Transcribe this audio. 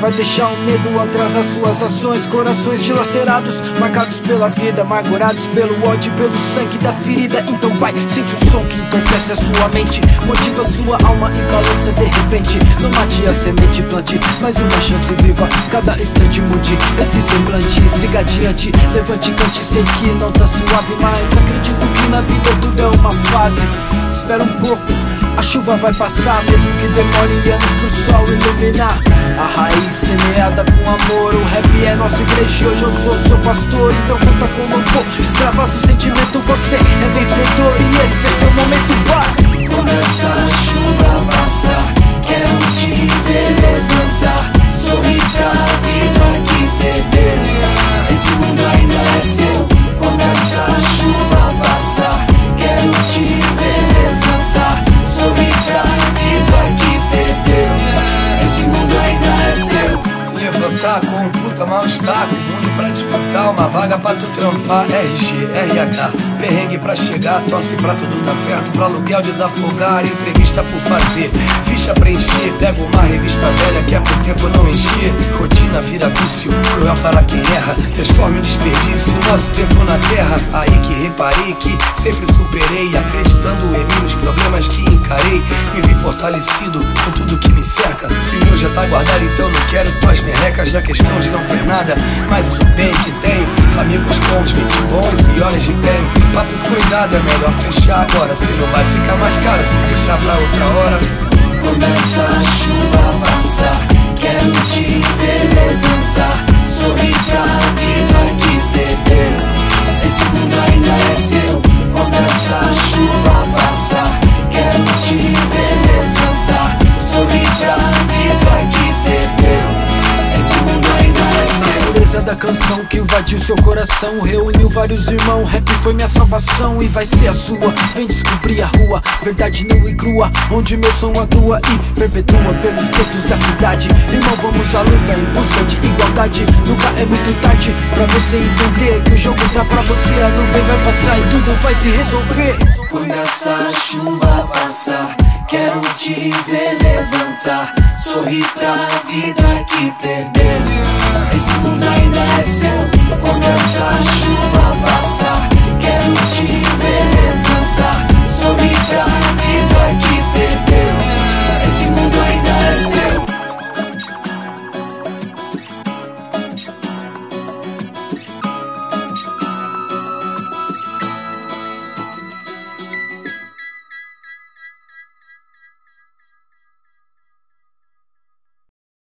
vai deixar o medo atrás as suas ações. Corações dilacerados, marcados pela vida, amargurados pelo ódio e pelo sangue da ferida. Então vai, sente o som que entorpece a sua mente, motiva sua alma e balança de repente. Não mate a semente, plante mais uma chance viva. Cada instante mude esse semblante, siga adiante, levante, cante. Sei que não tá suave, mas acredito que na vida tudo é uma fase. Espera um pouco, a chuva vai passar, mesmo que demore anos pro sol iluminar. A raiz semeada com amor, o rap é nossa igreja e hoje eu sou seu pastor. Então conta como eu vou, extravasa o sentimento, você é vencedor e esse é seu momento, vai! Começa a chuva passar, quero te ver levantar, sorrir pra vida que perdeu. Esse mundo ainda é seu. Começa a chuva passar, quero te ver levantar, sorrir pra vida que perdeu. Esse mundo ainda é seu. Levantar com um puta mal-estar, com o mundo pra disputar, uma vaga pra tu trampar. RG, RH, perrengue pra chegar, torce pra tudo dar certo, pro aluguel desafogar, entrevista por fazer, ficha preencher, pega uma revista velha que é pro tempo não encher. Rotina vira vício, cruel para quem erra, transforma o desperdício, nosso tempo na terra. Aí que reparei que sempre superei, acreditando em mim nos problemas que encarei. Me vi fortalecido com tudo que me cerca, se o meu já tá guardado então não quero tuas merrecas. Da questão de não ter nada, mas o bem que tenho, amigos bons, 20 bons e horas de empenho. Papo foi dado, é melhor fechar agora, se não vai ficar mais caro se deixar pra outra hora. Começa a chuva passar, quero te ver levantar, sorrir pra vida que perdeu. Esse mundo ainda é seu. Começa a chuva passar, quero te ver levantar, sorrir pra vida que perdeu. Esse mundo ainda é seu. A pureza da canção que invadiu seu coração, reuniu vários irmãos, rap foi minha salvação e vai ser a sua. Vem descobrir a rua, verdade nua e crua, onde meu som atua e perpetua pelos tempos da cidade. Irmão, vamos à luta em busca de igualdade. Nunca é muito tarde pra você entender que o jogo tá pra você, a nuvem vai passar e tudo vai se resolver. Começa a chuva passar, quero te ver levantar, sorrir pra vida que perdeu. Esse mundo ainda é seu. Começa a chuva passar,